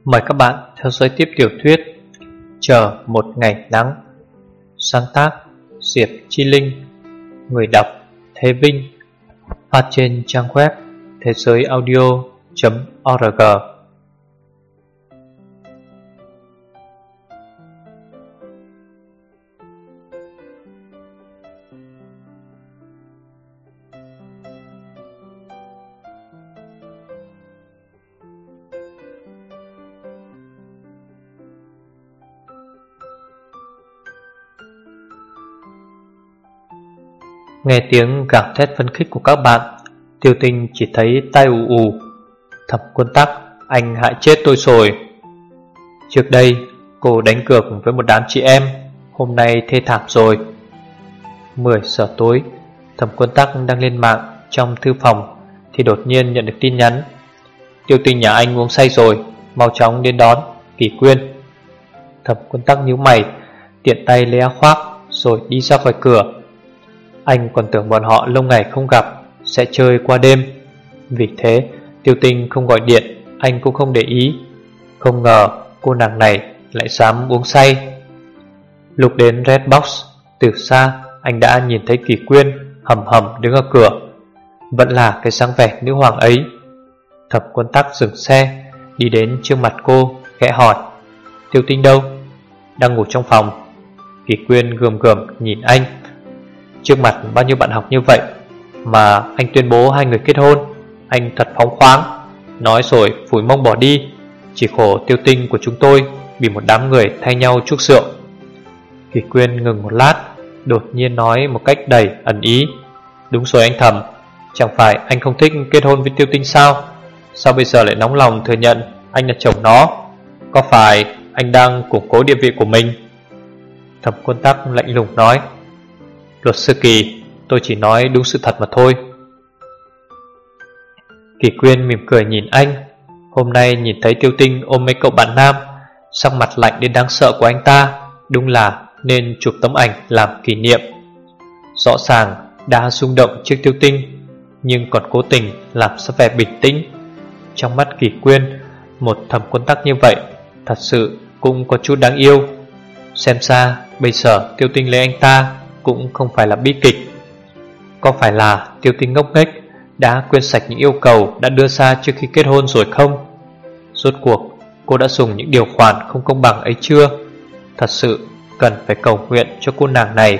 Mời các bạn theo dõi tiếp tiểu thuyết Chờ một ngày nắng, sáng tác Diệp Chi Linh, người đọc Thế Vinh, phát trên trang web thế giới audio.org. Nghe tiếng gào thét phấn khích của các bạn, Tiêu Tinh chỉ thấy tai ù ù. Thẩm Quân Tắc, anh hại chết tôi rồi. Trước đây cô đánh cược với một đám chị em, hôm nay thê thảm rồi. 10 giờ tối, Thẩm Quân Tắc đang lên mạng trong thư phòng thì đột nhiên nhận được tin nhắn: Tiêu Tinh nhà anh uống say rồi, mau chóng đến đón. Kỳ Quyên. Thẩm Quân Tắc nhíu mày, tiện tay lấy áo khoác rồi đi ra khỏi cửa. Anh còn tưởng bọn họ lâu ngày không gặp sẽ chơi qua đêm. Vì thế Tiêu Tinh không gọi điện, anh cũng không để ý. Không ngờ cô nàng này lại dám uống say. Lúc đến Redbox, từ xa anh đã nhìn thấy Kỳ Quyên hầm hầm đứng ở cửa, vẫn là cái dáng vẻ nữ hoàng ấy. Thẩm Quân Tắc dừng xe, đi đến trước mặt cô, khẽ hỏi: Tiêu Tinh đâu? Đang ngủ trong phòng. Kỳ Quyên gườm gườm nhìn anh. Trước mặt bao nhiêu bạn học như vậy mà anh tuyên bố hai người kết hôn, anh thật phóng khoáng. Nói rồi phủi mông bỏ đi. Chỉ khổ Tiêu Tinh của chúng tôi bị một đám người thay nhau chuốc rượu. Kỳ Quyên ngừng một lát, đột nhiên nói một cách đầy ẩn ý: Đúng rồi anh Thẩm, chẳng phải anh không thích kết hôn với Tiêu Tinh sao? Sao bây giờ lại nóng lòng thừa nhận anh là chồng nó? Có phải anh đang củng cố địa vị của mình? Thẩm Quân Tắc lạnh lùng nói: Luật sư Kỳ, tôi chỉ nói đúng sự thật mà thôi. Kỳ Quyên mỉm cười nhìn anh. Hôm nay nhìn thấy Tiêu Tinh ôm mấy cậu bạn nam, sắc mặt lạnh đến đáng sợ của anh ta, đúng là nên chụp tấm ảnh làm kỷ niệm. Rõ ràng đã rung động trước Tiêu Tinh, nhưng còn cố tình làm ra vẻ bình tĩnh. Trong mắt Kỳ Quyên, một Thẩm Quân Tắc như vậy thật sự cũng có chút đáng yêu. Xem ra bây giờ Tiêu Tinh lấy anh ta cũng không phải là bi kịch. Có phải là Tiêu Tinh ngốc nghếch đã quên sạch những yêu cầu đã đưa ra trước khi kết hôn rồi không? Rốt cuộc cô đã dùng những điều khoản không công bằng ấy chưa? Thật sự cần phải cầu nguyện cho cô nàng này.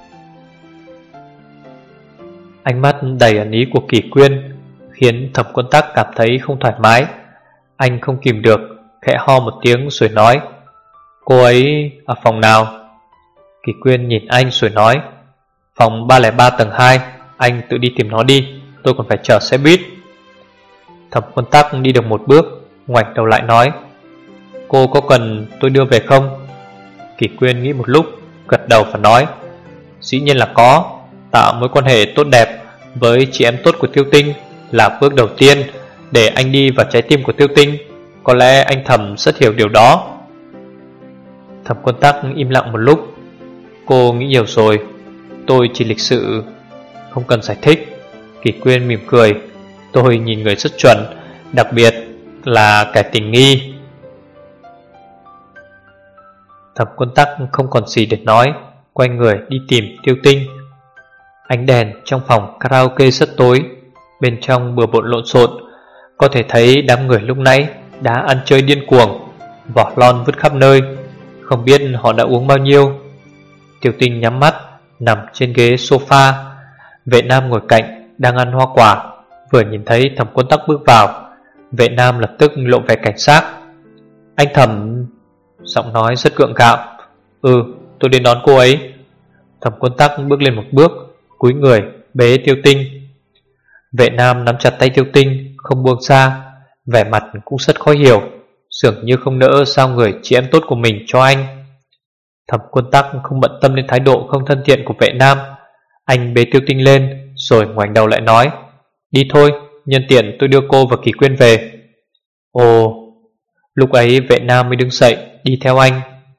Ánh mắt đầy ẩn ý của Kỳ Quyên khiến Thẩm Quân Tắc cảm thấy không thoải mái. Anh không kìm được, khẽ ho một tiếng rồi nói: Cô ấy ở phòng nào? Kỳ Quyên nhìn anh rồi nói: Phòng 303 tầng 2, anh tự đi tìm nó đi, tôi còn phải chờ xe buýt. Thẩm Quân Tắc đi được một bước, ngoảnh đầu lại nói: Cô có cần tôi đưa về không? Kỳ Quyên nghĩ một lúc, gật đầu và nói: Dĩ nhiên là có. Tạo mối quan hệ tốt đẹp với chị em tốt của Tiêu Tinh là bước đầu tiên để anh đi vào trái tim của Tiêu Tinh. Có lẽ anh Thẩm rất hiểu điều đó. Thẩm Quân Tắc im lặng một lúc. Cô nghĩ nhiều rồi, tôi chỉ lịch sự. Không cần giải thích. Kỳ Quyên mỉm cười: Tôi nhìn người rất chuẩn, đặc biệt là kẻ tình nghi. Thẩm Quân Tắc không còn gì để nói, quay người đi tìm Tiêu Tinh. Ánh đèn trong phòng karaoke rất tối, bên trong bừa bộn lộn xộn. Có thể thấy đám người lúc nãy đã ăn chơi điên cuồng, vỏ lon vứt khắp nơi. Không biết họ đã uống bao nhiêu. Tiêu Tinh nhắm mắt nằm trên ghế sofa. Vệ Nam ngồi cạnh đang ăn hoa quả, vừa nhìn thấy Thẩm Quân Tắc bước vào, Vệ Nam lập tức lộ vẻ cảnh giác. Anh Thẩm... Giọng nói rất gượng gạo. Tôi đến đón cô ấy. Thẩm Quân Tắc bước lên một bước, cúi người bế Tiêu Tinh. Vệ Nam nắm chặt tay Tiêu Tinh không buông ra, vẻ mặt cũng rất khó hiểu, dường như không nỡ giao người chị em tốt của mình cho anh. Thẩm Quân Tắc không bận tâm đến thái độ không thân thiện của Vệ Nam. Anh bế Tiêu Tinh lên rồi ngoảnh đầu lại nói: Đi thôi, nhân tiện tôi đưa cô và Kỳ Quyên về. Ồ. Lúc ấy Vệ Nam mới đứng dậy đi theo anh.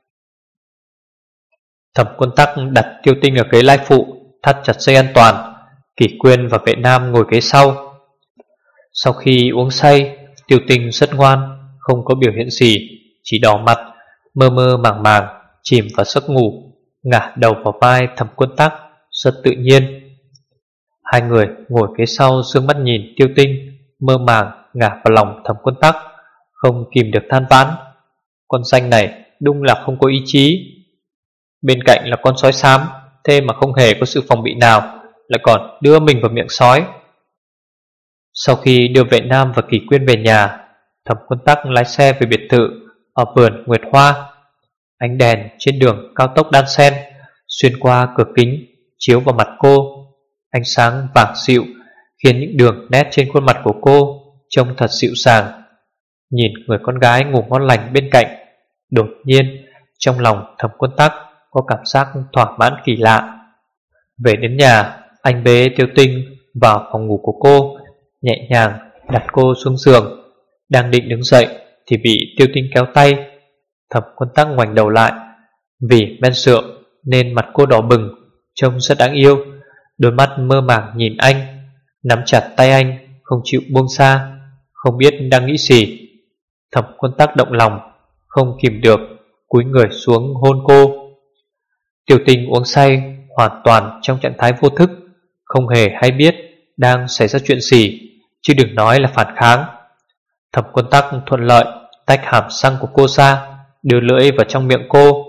Thẩm Quân Tắc đặt Tiêu Tinh ở ghế lái phụ, thắt chặt dây an toàn. Kỳ Quyên và Vệ Nam ngồi ghế sau. Sau khi uống say, Tiêu Tinh rất ngoan, không có biểu hiện gì, chỉ đỏ mặt, mơ mơ màng màng chìm vào giấc ngủ, ngả đầu vào vai Thẩm Quân Tắc rất tự nhiên. Hai người ngồi phía sau dương mắt nhìn Tiêu Tinh mơ màng ngả vào lòng Thẩm Quân Tắc, không kìm được than vãn. Con danh này đúng là không có ý chí. Bên cạnh là con sói xám, thế mà không hề có sự phòng bị nào, lại còn đưa mình vào miệng sói. Sau khi đưa Vệ Nam và Kỳ Quyên về nhà, Thẩm Quân Tắc lái xe về biệt thự ở vườn Nguyệt Hoa. Ánh đèn trên đường cao tốc đan xen xuyên qua cửa kính chiếu vào mặt cô. Ánh sáng vàng dịu khiến những đường nét trên khuôn mặt của cô trông thật dịu dàng. Nhìn người con gái ngủ ngon lành bên cạnh, đột nhiên trong lòng Thẩm Quân Tắc có cảm giác thỏa mãn kỳ lạ. Về đến nhà, anh bế Tiêu Tinh vào phòng ngủ của cô, nhẹ nhàng đặt cô xuống giường. Đang định đứng dậy thì bị Tiêu Tinh kéo tay. Thẩm Quân Tắc ngoảnh đầu lại. Vì men rượu nên mặt cô đỏ bừng, trông rất đáng yêu. Đôi mắt mơ màng nhìn anh, nắm chặt tay anh không chịu buông xa, không biết đang nghĩ gì. Thẩm Quân Tắc động lòng, không kìm được cúi người xuống hôn cô. Tiêu Tinh uống say, hoàn toàn trong trạng thái vô thức, không hề hay biết đang xảy ra chuyện gì, chứ đừng nói là phản kháng. Thẩm Quân Tắc thuận lợi tách hàm răng của cô ra, đưa lưỡi vào trong miệng cô.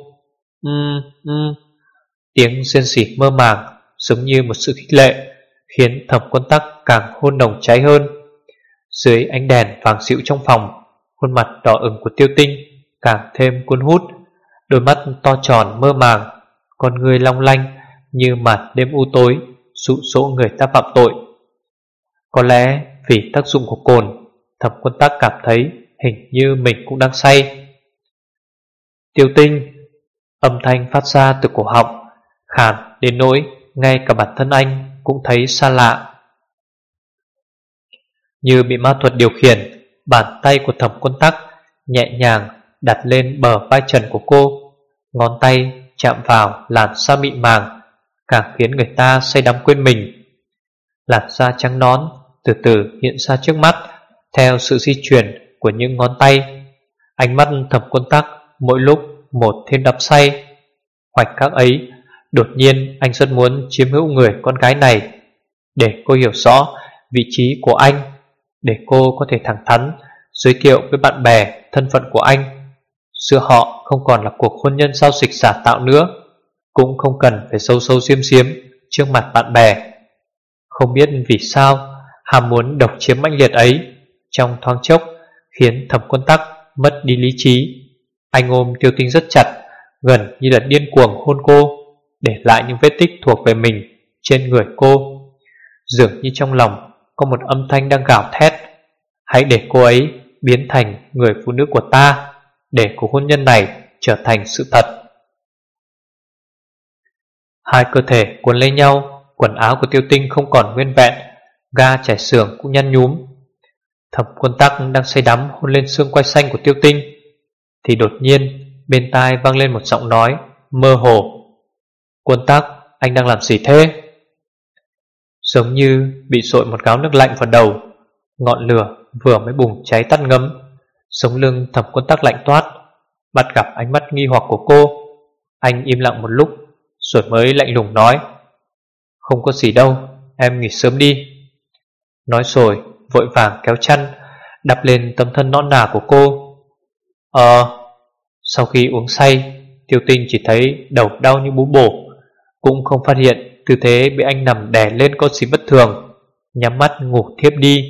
Tiếng rên rỉ mơ màng giống như một sự khích lệ, khiến Thẩm Quân Tắc càng hôn nồng cháy hơn. Dưới ánh đèn vàng dịu trong phòng, khuôn mặt đỏ ửng của Tiêu Tinh càng thêm cuốn hút. Đôi mắt to tròn mơ màng, con người long lanh như màn đêm u tối, dụ dỗ người ta phạm tội. Có lẽ vì tác dụng của cồn, Thẩm Quân Tắc cảm thấy hình như mình cũng đang say. Tiêu Tinh, âm thanh phát ra từ cổ họng, khàn đến nỗi ngay cả bản thân anh cũng thấy xa lạ. Như bị ma thuật điều khiển, bàn tay của Thẩm Quân Tắc nhẹ nhàng đặt lên bờ vai trần của cô. Ngón tay chạm vào làn da mịn màng, càng khiến người ta say đắm quên mình. Làn da trắng nõn từ từ hiện ra trước mắt theo sự di chuyển của những ngón tay. Ánh mắt Thẩm Quân Tắc mỗi lúc một thêm đắm say. Khoảnh khắc ấy, đột nhiên anh rất muốn chiếm hữu người con gái này, để cô hiểu rõ vị trí của anh, để cô có thể thẳng thắn giới thiệu với bạn bè thân phận của anh. Giữa họ không còn là cuộc hôn nhân giao dịch giả tạo nữa, cũng không cần phải sâu sâu xiêm xiếm trước mặt bạn bè. Không biết vì sao, ham muốn độc chiếm mãnh liệt ấy trong thoáng chốc khiến Thẩm Quân Tắc mất đi lý trí. Anh ôm Tiêu Tinh rất chặt, gần như là điên cuồng hôn cô, để lại những vết tích thuộc về mình trên người cô. Dường như trong lòng có một âm thanh đang gào thét: hãy để cô ấy biến thành người phụ nữ của ta, để cuộc hôn nhân này trở thành sự thật. Hai cơ thể cuốn lấy nhau, quần áo của Tiêu Tinh không còn nguyên vẹn, ga trải xưởng cũng nhăn nhúm. Thẩm Quân Tắc đang say đắm hôn lên xương quai xanh của Tiêu Tinh, thì đột nhiên bên tai vang lên một giọng nói mơ hồ: Quân Tắc, anh đang làm gì thế? Giống như bị dội một gáo nước lạnh vào đầu. Ngọn lửa vừa mới bùng cháy tắt ngấm. Sống lưng Thẩm Quân Tắc lạnh toát. Bắt gặp ánh mắt nghi hoặc của cô, anh im lặng một lúc rồi mới lạnh lùng nói: không có gì đâu, em nghỉ sớm đi. Nói rồi vội vàng kéo chăn đắp lên tấm thân nõn nà của cô. Sau khi uống say, Tiêu Tinh chỉ thấy đầu đau như bú bổ, cũng không phát hiện tư thế bị anh nằm đè lên có gì bất thường, nhắm mắt ngủ thiếp đi.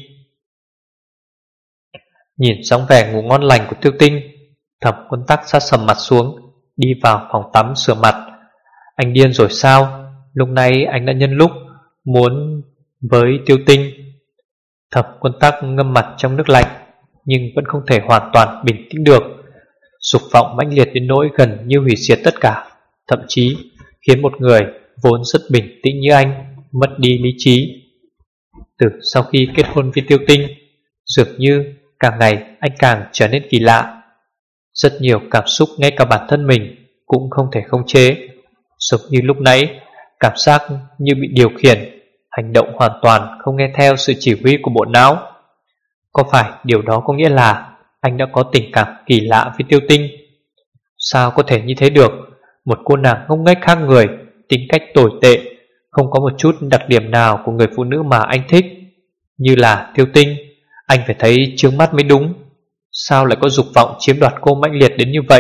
Nhìn dáng vẻ ngủ ngon lành của Tiêu Tinh, Thẩm Quân Tắc sát sầm mặt xuống, đi vào phòng tắm rửa mặt. Anh điên rồi sao? Lúc này anh đã nhân lúc muốn với Tiêu Tinh. Thẩm Quân Tắc ngâm mặt trong nước lạnh, nhưng vẫn không thể hoàn toàn bình tĩnh được. Dục vọng mãnh liệt đến nỗi gần như hủy diệt tất cả, thậm chí khiến một người vốn rất bình tĩnh như anh mất đi lý trí. Từ sau khi kết hôn với Tiêu Tinh, dường như càng ngày anh càng trở nên kỳ lạ. Rất nhiều cảm xúc ngay cả bản thân mình cũng không thể khống chế. Giống như lúc nãy, cảm giác như bị điều khiển, hành động hoàn toàn không nghe theo sự chỉ huy của bộ não. Có phải điều đó có nghĩa là anh đã có tình cảm kỳ lạ với Tiêu Tinh. Sao có thể như thế được? Một cô nàng ngốc nghếch khác người, tính cách tồi tệ, không có một chút đặc điểm nào của người phụ nữ mà anh thích, như là Tiêu Tinh. Anh phải thấy chướng mắt mới đúng. Sao lại có dục vọng chiếm đoạt cô mãnh liệt đến như vậy?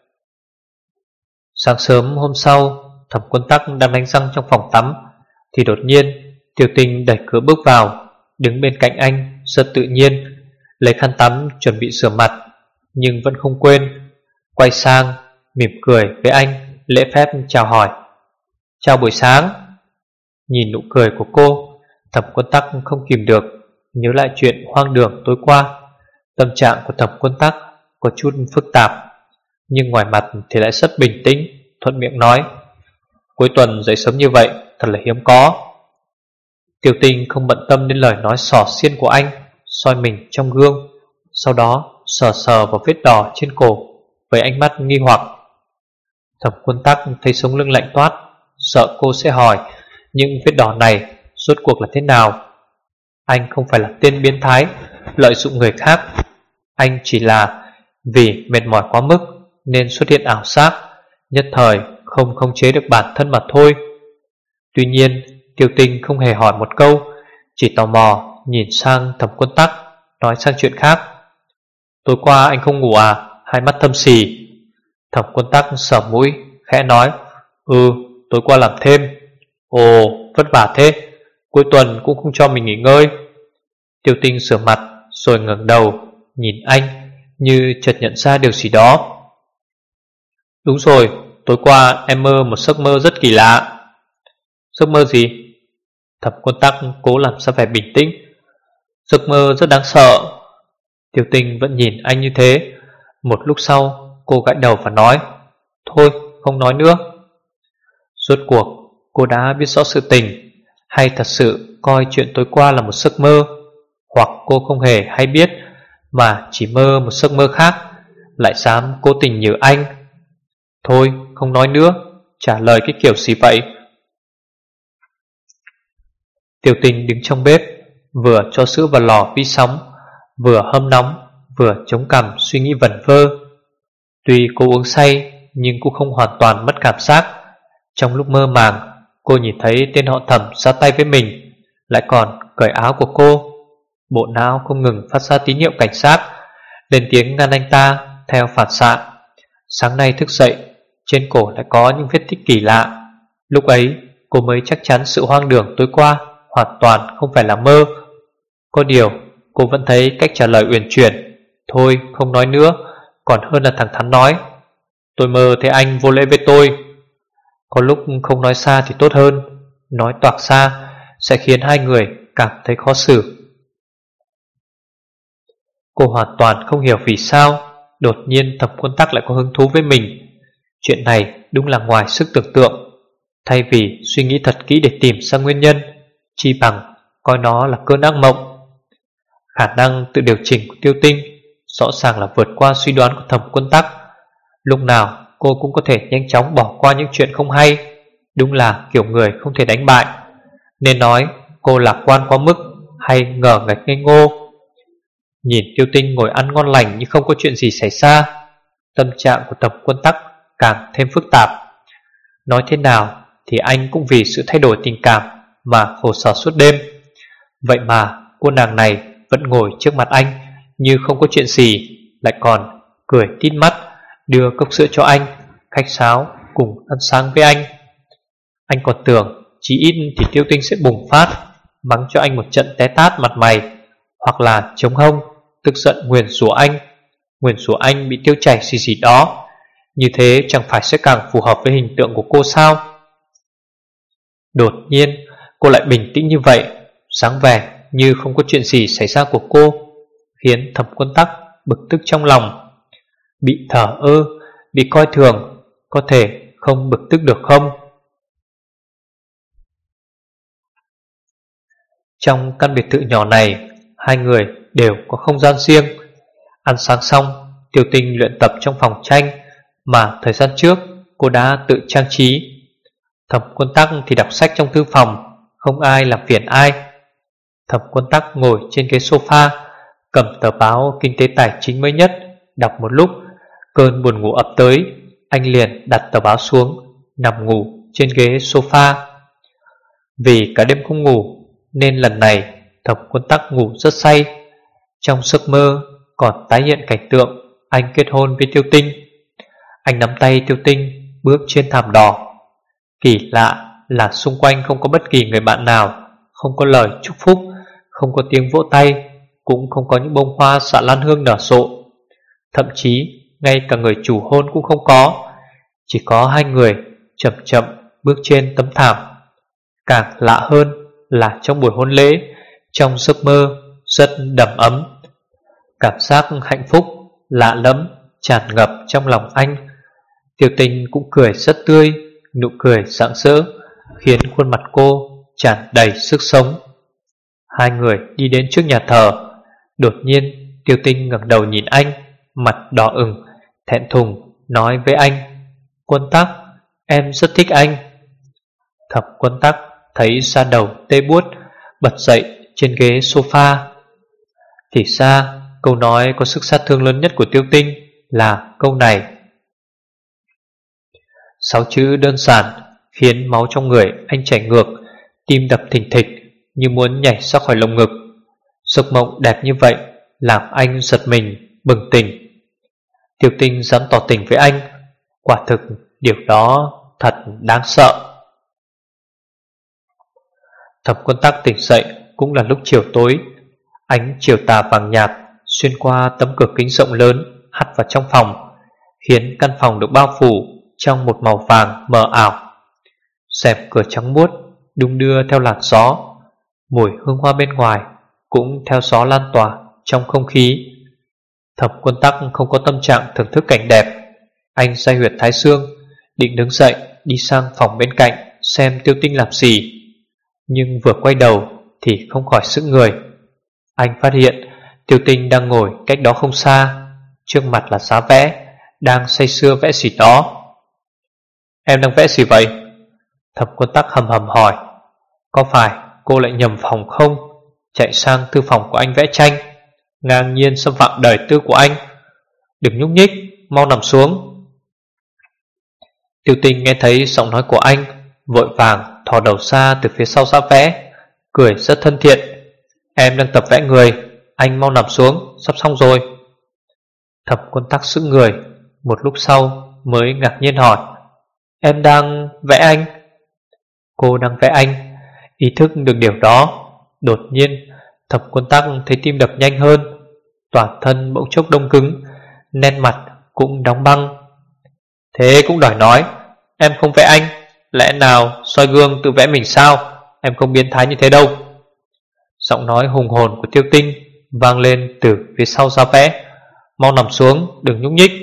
Sáng sớm hôm sau, Thẩm Quân Tắc đang đánh răng trong phòng tắm thì đột nhiên Tiêu Tinh đẩy cửa bước vào, đứng bên cạnh anh rất tự nhiên, lấy khăn tắm chuẩn bị rửa mặt, nhưng vẫn không quên quay sang mỉm cười với anh, lễ phép chào hỏi. Chào buổi sáng. Nhìn nụ cười của cô, Thẩm Quân Tắc không kìm được nhớ lại chuyện hoang đường tối qua. Tâm trạng của Thẩm Quân Tắc có chút phức tạp, nhưng ngoài mặt thì lại rất bình tĩnh, thuận miệng nói: cuối tuần dậy sớm như vậy thật là hiếm có. Tiêu Tinh không bận tâm đến lời nói xỏ xiên của anh, soi mình trong gương, sau đó sờ sờ vào vết đỏ trên cổ với ánh mắt nghi hoặc. Thẩm Quân Tắc thấy sống lưng lạnh toát, sợ cô sẽ hỏi những vết đỏ này rốt cuộc là thế nào. Anh không phải là tên biến thái lợi dụng người khác, anh chỉ là vì mệt mỏi quá mức nên xuất hiện ảo giác, nhất thời không khống chế được bản thân mà thôi. Tuy nhiên Tiêu Tinh không hề hỏi một câu, chỉ tò mò nhìn sang Thẩm Quân Tắc, nói sang chuyện khác. Tối qua anh không ngủ à? Hai mắt thâm xì. Thẩm Quân Tắc sờ mũi khẽ nói: tối qua làm thêm. Ồ, vất vả thế, cuối tuần cũng không cho mình nghỉ ngơi. Tiêu Tinh sửa mặt rồi ngẩng đầu nhìn anh, như chợt nhận ra điều gì đó. Đúng rồi, tối qua em mơ một giấc mơ rất kỳ lạ. Giấc mơ gì? Thẩm Quân Tắc cố làm sao phải bình tĩnh. Giấc mơ rất đáng sợ. Tiêu Tinh vẫn nhìn anh như thế. Một lúc sau cô gãi đầu và nói: thôi không nói nữa. Rốt cuộc cô đã biết rõ sự tình, hay thật sự coi chuyện tối qua là một giấc mơ, hoặc cô không hề hay biết mà chỉ mơ một giấc mơ khác, lại dám cố tình nhớ anh. Thôi không nói nữa, trả lời cái kiểu gì vậy? Tiêu Tinh đứng trong bếp, vừa cho sữa vào lò vi sóng, vừa hâm nóng, vừa chống cằm suy nghĩ vẩn vơ. Tuy cô uống say nhưng cũng không hoàn toàn mất cảm giác. Trong lúc mơ màng, cô nhìn thấy tên họ Thẩm ra tay với mình, lại còn cởi áo của cô. Bộ não không ngừng phát ra tín hiệu cảnh giác, lên tiếng ngăn anh ta theo phản xạ. Sáng nay thức dậy, trên cổ lại có những vết tích kỳ lạ. Lúc ấy cô mới chắc chắn sự hoang đường tối qua hoàn toàn không phải là mơ. Có điều cô vẫn thấy cách trả lời uyển chuyển: thôi không nói nữa, còn hơn là thẳng thắn nói: tôi mơ thấy anh vô lễ với tôi. Có lúc không nói xa thì tốt hơn, nói toạc ra sẽ khiến hai người cảm thấy khó xử. Cô hoàn toàn không hiểu vì sao đột nhiên Thẩm Quân Tắc lại có hứng thú với mình. Chuyện này đúng là ngoài sức tưởng tượng. Thay vì suy nghĩ thật kỹ để tìm ra nguyên nhân, chi bằng coi nó là cơn ác mộng. Khả năng tự điều chỉnh của Tiêu Tinh rõ ràng là vượt qua suy đoán của Thẩm Quân Tắc. Lúc nào cô cũng có thể nhanh chóng bỏ qua những chuyện không hay, đúng là kiểu người không thể đánh bại. Nên nói cô lạc quan quá mức hay ngờ nghệch ngây ngô? Nhìn Tiêu Tinh ngồi ăn ngon lành như không có chuyện gì xảy ra, tâm trạng của Thẩm Quân Tắc càng thêm phức tạp. Nói thế nào thì anh cũng vì sự thay đổi tình cảm mà khổ sở suốt đêm. Vậy mà cô nàng này vẫn ngồi trước mặt anh như không có chuyện gì, lại còn cười tít mắt, đưa cốc sữa cho anh, khách sáo cùng ăn sáng với anh. Anh còn tưởng chỉ ít thì Tiêu Tinh sẽ bùng phát, mắng cho anh một trận té tát mặt mày, hoặc là chống hông tức giận nguyền rủa anh bị tiêu chảy gì đó. Như thế chẳng phải sẽ càng phù hợp với hình tượng của cô sao? Đột nhiên cô lại bình tĩnh như vậy, dáng vẻ như không có chuyện gì xảy ra của cô, khiến Thẩm Quân Tắc bực tức trong lòng. Bị thờ ơ, bị coi thường, có thể không bực tức được không? Trong căn biệt thự nhỏ này, hai người đều có không gian riêng. Ăn sáng xong, Tiêu Tinh luyện tập trong phòng tranh mà thời gian trước cô đã tự trang trí. Thẩm Quân Tắc thì đọc sách trong thư phòng, không ai làm phiền ai. Thẩm Quân Tắc ngồi trên ghế sofa, cầm tờ báo kinh tế tài chính mới nhất, đọc một lúc, cơn buồn ngủ ập tới. Anh liền đặt tờ báo xuống, nằm ngủ trên ghế sofa. Vì cả đêm không ngủ nên lần này Thẩm Quân Tắc ngủ rất say. Trong giấc mơ còn tái hiện cảnh tượng anh kết hôn với Tiêu Tinh. Anh nắm tay Tiêu Tinh bước trên thảm đỏ. Kỳ lạ là xung quanh không có bất kỳ người bạn nào, không có lời chúc phúc, không có tiếng vỗ tay, cũng không có những bông hoa xạ lan hương nở rộ. Thậm chí ngay cả người chủ hôn cũng không có. Chỉ có hai người chậm chậm bước trên tấm thảm. Càng lạ hơn là trong buổi hôn lễ, trong giấc mơ rất đầm ấm. Cảm giác hạnh phúc lạ lẫm tràn ngập trong lòng anh. Tiêu Tinh cũng cười rất tươi, nụ cười rạng rỡ khiến khuôn mặt cô tràn đầy sức sống. Hai người đi đến trước nhà thờ. Đột nhiên Tiêu Tinh ngẩng đầu nhìn anh, mặt đỏ ửng, thẹn thùng nói với anh: Quân Tắc, em rất thích anh. Thẩm Quân Tắc thấy da đầu tê buốt, bật dậy trên ghế sofa. Thì ra câu nói có sức sát thương lớn nhất của Tiêu Tinh là câu này. 6 chữ đơn giản khiến máu trong người anh chảy ngược, tim đập thình thịch như muốn nhảy ra khỏi lồng ngực. Giấc mộng đẹp như vậy làm anh giật mình, bừng tỉnh. Tiêu Tinh dám tỏ tình với anh, quả thực điều đó thật đáng sợ. Thẩm Quân Tắc tỉnh dậy cũng là lúc chiều tối. Ánh chiều tà vàng nhạt xuyên qua tấm cửa kính rộng lớn hắt vào trong phòng, khiến căn phòng được bao phủ trong một màu vàng mờ ảo. Rèm cửa trắng muốt đung đưa theo làn gió, mùi hương hoa bên ngoài cũng theo gió lan tỏa trong không khí. Thẩm Quân Tắc không có tâm trạng thưởng thức cảnh đẹp. Anh day huyệt thái dương, định đứng dậy đi sang phòng bên cạnh xem Tiêu Tinh làm gì, nhưng vừa quay đầu thì không khỏi sững người. Anh phát hiện Tiêu Tinh đang ngồi cách đó không xa, trước mặt là giá vẽ, đang say sưa vẽ gì đó. Em đang vẽ gì vậy? Thẩm Quân Tắc hầm hầm hỏi. Có phải cô lại nhầm phòng không? Chạy sang thư phòng của anh vẽ tranh, ngang nhiên xâm phạm đời tư của anh. Đừng nhúc nhích, mau nằm xuống. Tiêu Tinh nghe thấy giọng nói của anh, vội vàng thò đầu ra từ phía sau giá vẽ, cười rất thân thiện. Em đang tập vẽ người, anh mau nằm xuống, sắp xong rồi. Thẩm Quân Tắc sững người, một lúc sau mới ngạc nhiên hỏi: Em đang vẽ anh? Cô đang vẽ anh. Ý thức được điều đó, đột nhiên Thẩm Quân Tắc thấy tim đập nhanh hơn, toàn thân bỗng chốc đông cứng, nét mặt cũng đóng băng. Thế cũng đòi nói em không vẽ anh, lẽ nào soi gương tự vẽ mình sao? Em không biến thái như thế đâu. Giọng nói hùng hồn của Tiêu Tinh vang lên từ phía sau giá vẽ. Mau nằm xuống, đừng nhúc nhích.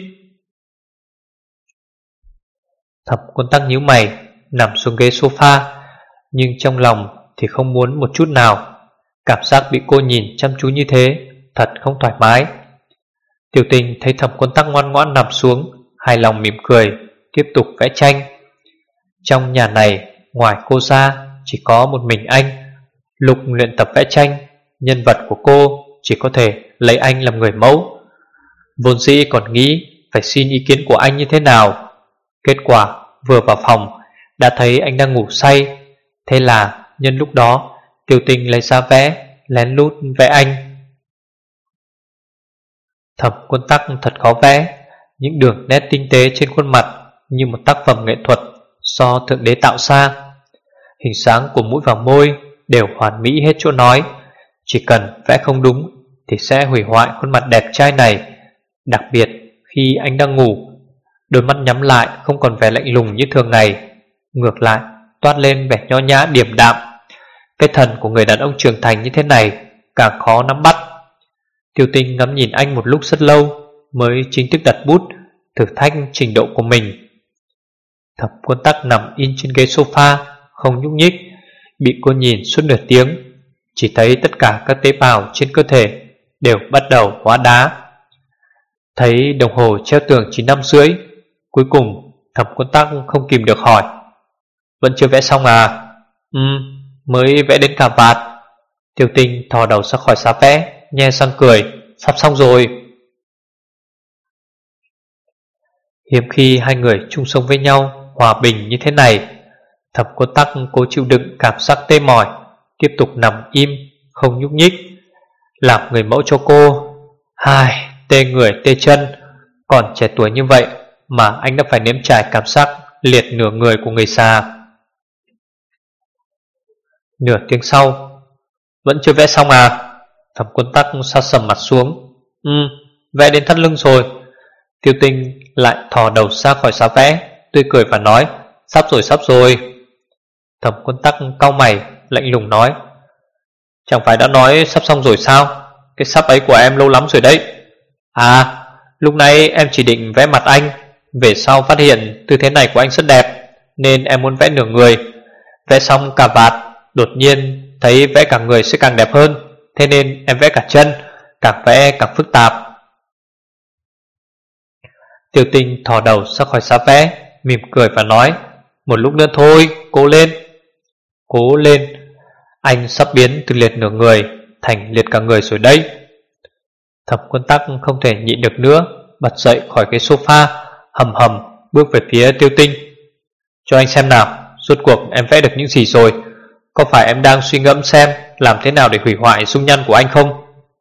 Thẩm Quân Tắc nhíu mày, nằm xuống ghế sofa, nhưng trong lòng thì không muốn một chút nào. Cảm giác bị cô nhìn chăm chú như thế thật không thoải mái. Tiêu Tinh thấy Thẩm Quân Tắc ngoan ngoãn nằm xuống, hài lòng mỉm cười, tiếp tục vẽ tranh. Trong nhà này, ngoài cô ra chỉ có một mình anh. Lúc luyện tập vẽ tranh, nhân vật của cô chỉ có thể lấy anh làm người mẫu. Vốn dĩ còn nghĩ phải xin ý kiến của anh như thế nào. Kết quả vừa vào phòng đã thấy anh đang ngủ say. Thế là nhân lúc đó Tiêu Tinh lấy ra vẽ, lén lút vẽ anh. Thẩm Quân Tắc thật khó vẽ. Những đường nét tinh tế trên khuôn mặt như một tác phẩm nghệ thuật do Thượng Đế tạo ra. Hình dáng của mũi và môi đều hoàn mỹ hết chỗ nói. Chỉ cần vẽ không đúng thì sẽ hủy hoại khuôn mặt đẹp trai này. Đặc biệt khi anh đang ngủ, đôi mắt nhắm lại không còn vẻ lạnh lùng như thường ngày, ngược lại toát lên vẻ nho nhã điềm đạm. Cái thần của người đàn ông trưởng thành như thế này càng khó nắm bắt. Tiêu Tinh ngắm nhìn anh một lúc rất lâu mới chính thức đặt bút thử thách trình độ của mình. Thẩm Quân Tắc nằm in trên ghế sofa, không nhúc nhích, bị cô nhìn suốt nửa tiếng. Chỉ thấy tất cả các tế bào trên cơ thể đều bắt đầu hóa đá. Thấy đồng hồ treo tường 9:30, cuối cùng Thẩm Quân Tắc không kìm được hỏi: Vẫn chưa vẽ xong à? Mới vẽ đến cà vạt. Tiêu Tinh thò đầu ra khỏi giá vẽ, nhe răng cười. sắp xong rồi. Hiếm khi hai người chung sống với nhau hòa bình như thế này. Thẩm Quân Tắc cố chịu đựng cảm giác tê mỏi, tiếp tục nằm im không nhúc nhích. Làm người mẫu cho cô, hai tê người tê chân. Còn trẻ tuổi như vậy mà anh đã phải nếm trải cảm giác liệt nửa người của người già. Nửa tiếng sau, vẫn chưa vẽ xong à? Thẩm Quân Tắc sa sầm mặt xuống. Vẽ đến thắt lưng rồi. Tiêu Tinh lại thò đầu ra khỏi giá vẽ, tươi cười và nói, sắp rồi sắp rồi. Thẩm Quân Tắc cau mày lạnh lùng nói, chẳng phải đã nói sắp xong rồi sao? Cái sắp ấy của em lâu lắm rồi đấy. À, lúc nãy em chỉ định vẽ mặt anh, về sau phát hiện tư thế này của anh rất đẹp, nên em muốn vẽ nửa người. Vẽ xong cả vạt, đột nhiên thấy vẽ cả người sẽ càng đẹp hơn, thế nên em vẽ cả chân, càng vẽ càng phức tạp. Tiêu Tinh thò đầu ra khỏi giá vẽ, mỉm cười và nói, một lúc nữa thôi, cố lên. Cố lên? Anh sắp biến từ liệt nửa người thành liệt cả người rồi đấy. Thẩm Quân Tắc không thể nhịn được nữa, bật dậy khỏi cái sofa, hầm hầm bước về phía Tiêu Tinh. Cho anh xem nào, rốt cuộc em vẽ được những gì rồi? Có phải em đang suy ngẫm xem làm thế nào để hủy hoại dung nhan của anh không?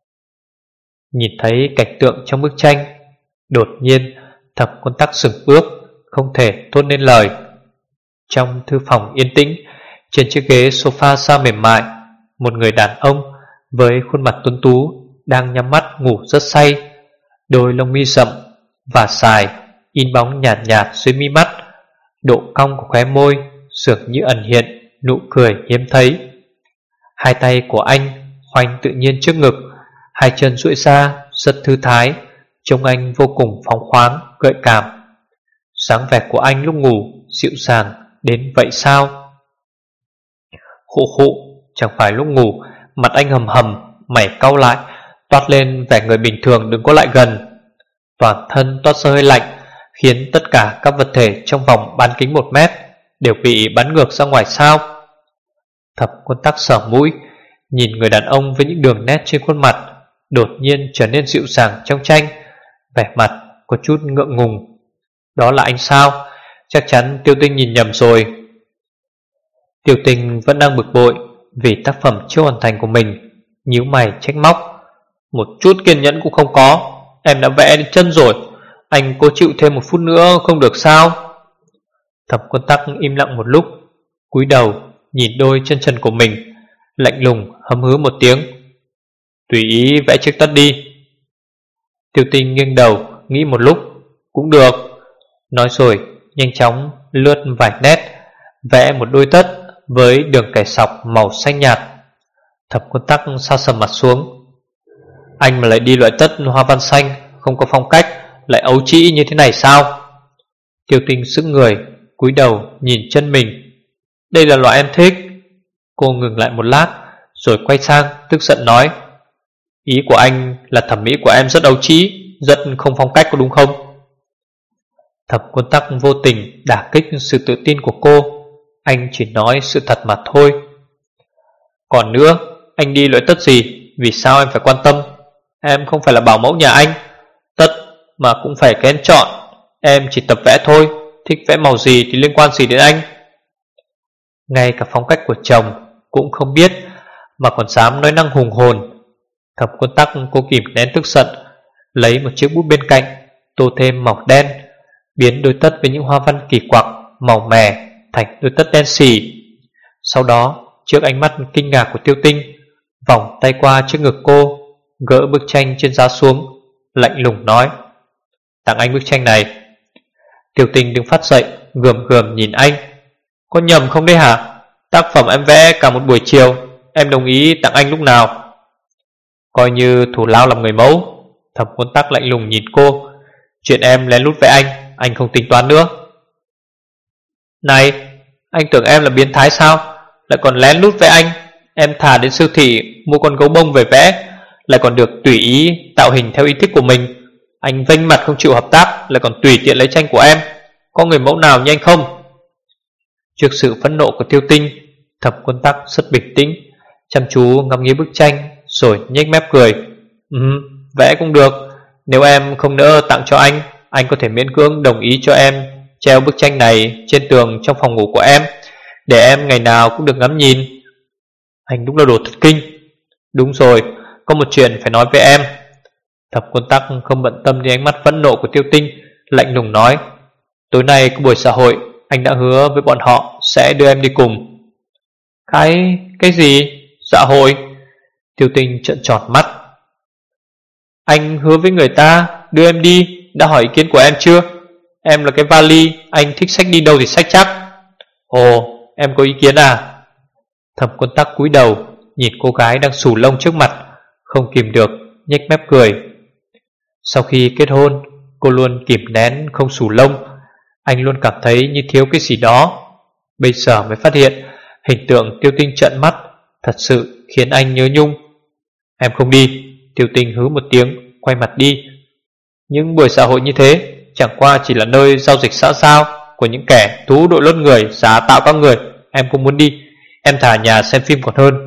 Nhìn thấy cảnh tượng trong bức tranh, đột nhiên Thẩm Quân Tắc sững bước, không thể thốt nên lời. Trong thư phòng yên tĩnh, trên chiếc ghế sofa sa mềm mại, một người đàn ông với khuôn mặt tuấn tú đang nhắm mắt ngủ rất say. Đôi lông mi rậm và dài in bóng nhạt nhạt dưới mi mắt, độ cong của khóe môi dường như ẩn hiện nụ cười hiếm thấy. Hai tay của anh khoanh tự nhiên trước ngực, hai chân duỗi ra rất thư thái, trông anh vô cùng phóng khoáng, gợi cảm. Dáng vẻ của anh lúc ngủ dịu dàng đến vậy sao? Khụ khụ, chẳng phải lúc ngủ mặt anh hầm hầm, mày cau lại, toát lên vẻ người bình thường đừng có lại gần. Toàn thân toát ra hơi lạnh, khiến tất cả các vật thể trong vòng bán kính 1 mét đều bị bắn ngược ra ngoài sao? Thẩm Quân Tắc sờ mũi, nhìn người đàn ông với những đường nét trên khuôn mặt đột nhiên trở nên dịu dàng trong tranh, vẻ mặt có chút ngượng ngùng. Đó là anh sao? Chắc chắn Tiêu Tinh nhìn nhầm rồi. Tiêu Tinh vẫn đang bực bội vì tác phẩm chưa hoàn thành của mình, nhíu mày trách móc. Một chút kiên nhẫn cũng không có, em đã vẽ đến chân rồi, anh cố chịu thêm một phút nữa không được sao? Thẩm Quân Tắc im lặng một lúc, cúi đầu nhìn đôi chân trần của mình, lạnh lùng hấm hứ một tiếng. Tùy ý vẽ chiếc tất đi. Tiêu Tinh nghiêng đầu nghĩ một lúc, cũng được. Nói rồi nhanh chóng lướt vài nét, vẽ một đôi tất với đường kẻ sọc màu xanh nhạt. Thẩm Quân Tắc sa sầm mặt xuống. Anh mà lại đi loại tất hoa văn xanh, không có phong cách, lại ấu trĩ như thế này sao? Tiêu Tinh sững người, cúi đầu nhìn chân mình. Đây là loại em thích. Cô ngừng lại một lát, rồi quay sang tức giận nói, ý của anh là thẩm mỹ của em rất ấu trĩ, rất không phong cách có đúng không? Thẩm Quân Tắc vô tình đả kích sự tự tin của cô. Anh chỉ nói sự thật mà thôi. Còn nữa, anh đi loại tất gì, vì sao em phải quan tâm? Em không phải là bảo mẫu nhà anh. Tất mà cũng phải kén chọn. Em chỉ tập vẽ thôi, thích vẽ màu gì thì liên quan gì đến anh? Ngay cả phong cách của chồng cũng không biết mà còn dám nói năng hùng hồn. Thẩm Quân Tắc cô kìm nén tức giận, lấy một chiếc bút bên cạnh, tô thêm màu đen, biến đôi tất với những hoa văn kỳ quặc màu mè thành đôi tất đen xì. Sau đó, trước ánh mắt kinh ngạc của Tiêu Tinh, vòng tay qua trước ngực cô, gỡ bức tranh trên giá xuống, lạnh lùng nói, tặng anh bức tranh này. Tiêu Tinh đứng phát dậy, gườm gườm nhìn anh. Có nhầm không đấy hả? Tác phẩm em vẽ cả một buổi chiều, em đồng ý tặng anh lúc nào? Coi như thủ lao làm người mẫu. Thẩm Quân Tắc lạnh lùng nhìn cô. Chuyện em lén lút vẽ anh không tính toán nữa. Này, anh tưởng em là biến thái sao? Lại còn lén lút vẽ anh. Em thả đến siêu thị mua con gấu bông về vẽ, lại còn được tùy ý tạo hình theo ý thích của mình. Anh vênh mặt không chịu hợp tác, lại còn tùy tiện lấy tranh của em. Có người mẫu nào như anh không? Trước sự phẫn nộ của Tiêu Tinh, Thẩm Quân Tắc rất bình tĩnh, chăm chú ngắm nghía bức tranh, rồi nhếch mép cười. vẽ cũng được. Nếu em không nỡ tặng cho anh có thể miễn cưỡng đồng ý cho em treo bức tranh này trên tường trong phòng ngủ của em, để em ngày nào cũng được ngắm nhìn. Anh đúng là đồ thật kinh. Đúng rồi, có một chuyện phải nói với em. Thẩm Quân Tắc không bận tâm đến ánh mắt phẫn nộ của Tiêu Tinh, lạnh lùng nói: tối nay có buổi xã hội, anh đã hứa với bọn họ sẽ đưa em đi cùng. Cái gì? Xã hội? Tiêu Tinh trợn tròn mắt. Anh hứa với người ta đưa em đi, đã hỏi ý kiến của em chưa? Em là cái vali, anh thích xách đi đâu thì xách chắc. Ồ, em có ý kiến à? Thẩm Quân Tắc cúi đầu nhìn cô gái đang xù lông trước mặt, không kìm được nhếch mép cười. Sau khi kết hôn, cô luôn kìm nén không xù lông. Anh luôn cảm thấy như thiếu cái gì đó. Bây giờ mới phát hiện hình tượng Tiêu Tinh trợn mắt thật sự khiến anh nhớ nhung. Em không đi. Tiêu Tinh hứ một tiếng, quay mặt đi. Những buổi xã hội như thế chẳng qua chỉ là nơi giao dịch xã giao của những kẻ thú đội lốt người, giá tạo các người. Em không muốn đi. Em thả nhà xem phim còn hơn.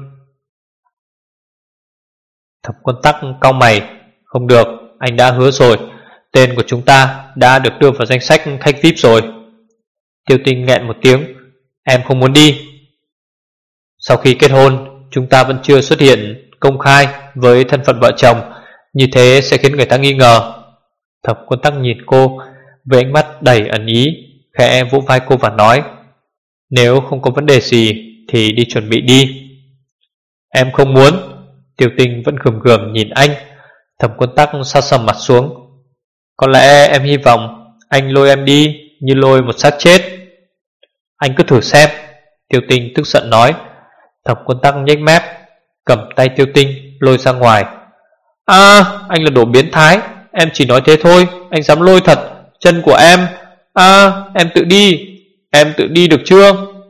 Thẩm Quân Tắc cau mày. Không được, anh đã hứa rồi. Tên của chúng ta đã được đưa vào danh sách khách VIP rồi. Tiêu Tinh nghẹn một tiếng. Em không muốn đi. Sau khi kết hôn, chúng ta vẫn chưa xuất hiện công khai với thân phận vợ chồng, như thế sẽ khiến người ta nghi ngờ. Thẩm Quân Tắc nhìn cô với ánh mắt đầy ẩn ý, khẽ vỗ vai cô và nói: nếu không có vấn đề gì thì đi chuẩn bị đi. Em không muốn. Tiêu Tinh vẫn khườm khườm nhìn anh. Thẩm Quân Tắc sa sầm mặt xuống. Có lẽ em hy vọng anh lôi em đi như lôi một xác chết. Anh cứ thử xem. Tiêu Tinh tức giận nói. Thẩm Quân Tắc nhếch mép, cầm tay Tiêu Tinh lôi ra ngoài. Anh là đồ biến thái. Em chỉ nói thế thôi, anh dám lôi thật. Chân của em. Em tự đi. Em tự đi được chưa?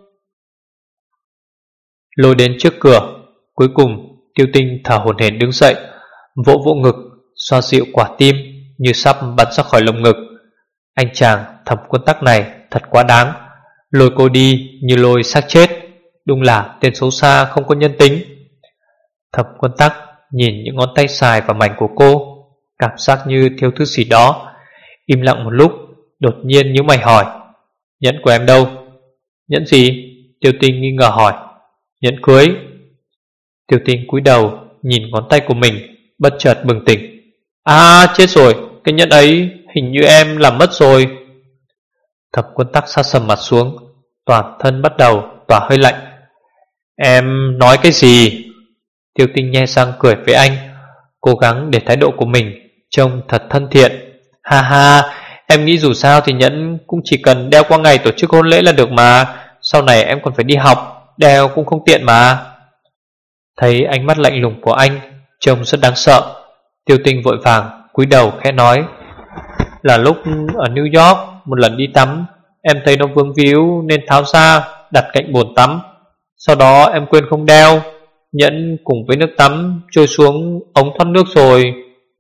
Lôi đến trước cửa. Cuối cùng Tiêu Tinh thở hổn hển đứng dậy, vỗ vỗ ngực, xoa dịu quả tim như sắp bắn ra khỏi lồng ngực. Anh chàng Thẩm Quân Tắc này thật quá đáng. Lôi cô đi như lôi xác chết. Đúng là tên xấu xa không có nhân tính. Thẩm Quân Tắc nhìn những ngón tay xài và mảnh của cô, cảm giác như thiếu thứ gì đó. Im lặng một lúc, đột nhiên nhíu mày hỏi: nhẫn của em đâu? Nhẫn gì? Tiêu Tinh nghi ngờ hỏi. Nhẫn cưới. Tiêu Tinh cúi đầu nhìn ngón tay của mình, bất chợt bừng tỉnh. Chết rồi, cái nhẫn ấy hình như em làm mất rồi. Thẩm Quân Tắc sa sầm mặt xuống, toàn thân bắt đầu tỏa hơi lạnh. Em nói cái gì? Tiêu Tinh nhe răng cười với anh, cố gắng để thái độ của mình trông thật thân thiện. Ha ha, em nghĩ dù sao thì nhẫn cũng chỉ cần đeo qua ngày tổ chức hôn lễ là được mà. Sau này em còn phải đi học, đeo cũng không tiện mà. Thấy ánh mắt lạnh lùng của anh trông rất đáng sợ, Tiêu Tinh vội vàng cúi đầu khẽ nói: là lúc ở New York, một lần đi tắm, em thấy nó vướng víu nên tháo ra đặt cạnh bồn tắm. Sau đó em quên không đeo, nhẫn cùng với nước tắm trôi xuống ống thoát nước rồi.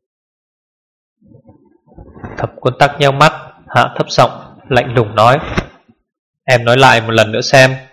Thẩm Quân Tắc nheo mắt, hạ thấp giọng lạnh lùng nói: em nói lại một lần nữa xem.